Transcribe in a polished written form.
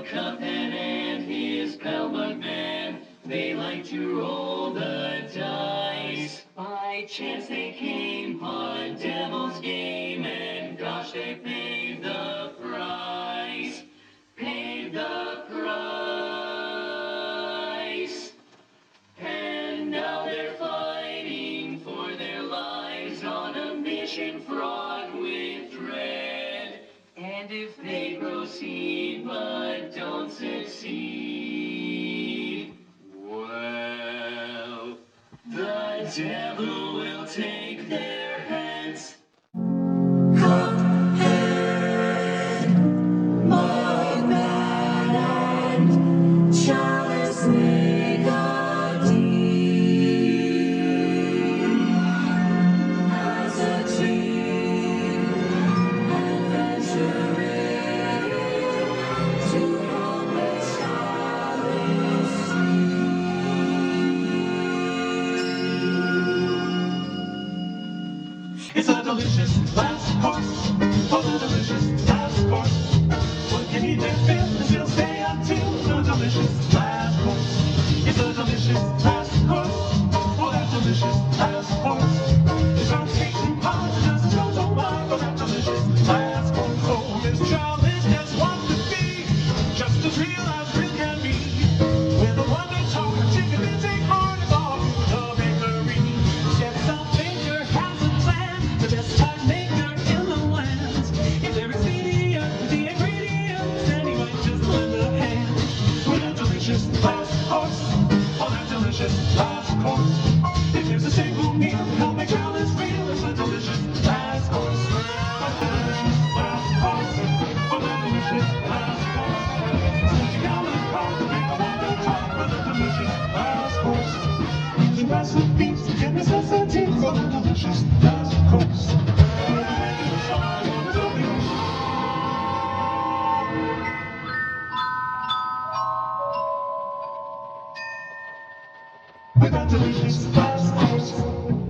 Cuphead and his pal Bugman, they like to roll the dice. By chance they came on Devil's Game, and gosh, they paid the price. Paid the price. And now they're fighting for their lives on a mission fraught with dread. And if they proceed but don't succeed, well, the devil will take their heads. Cuphead, Mugman, and Chalice make a deal. As a team, adventuring to help the Chalice succeed. It's a delicious last course for the delicious last course. What can eat their fill and still stay until the delicious last course. It's a delicious last course for that delicious last course. It's our taste and powers and doesn't go so wide for that delicious last course. Oh, Miss Chalice just wants to be just as real as real can be. With a wonder talk, chicken and take heart is all through the bakery. Chef Self-Maker has a plan, the best time maker in the land. If there is ingredient with the ingredients, then he might just lend a hand. With a delicious last course, oh that delicious last course. If there's a single meal, help make Chalice real. It's a delicious last course. A delicious last course, oh that delicious last course. Since you got a call to make a wonder talk with a delicious last course. Using recipes and necessities for the delicious last course. With that delicious last course.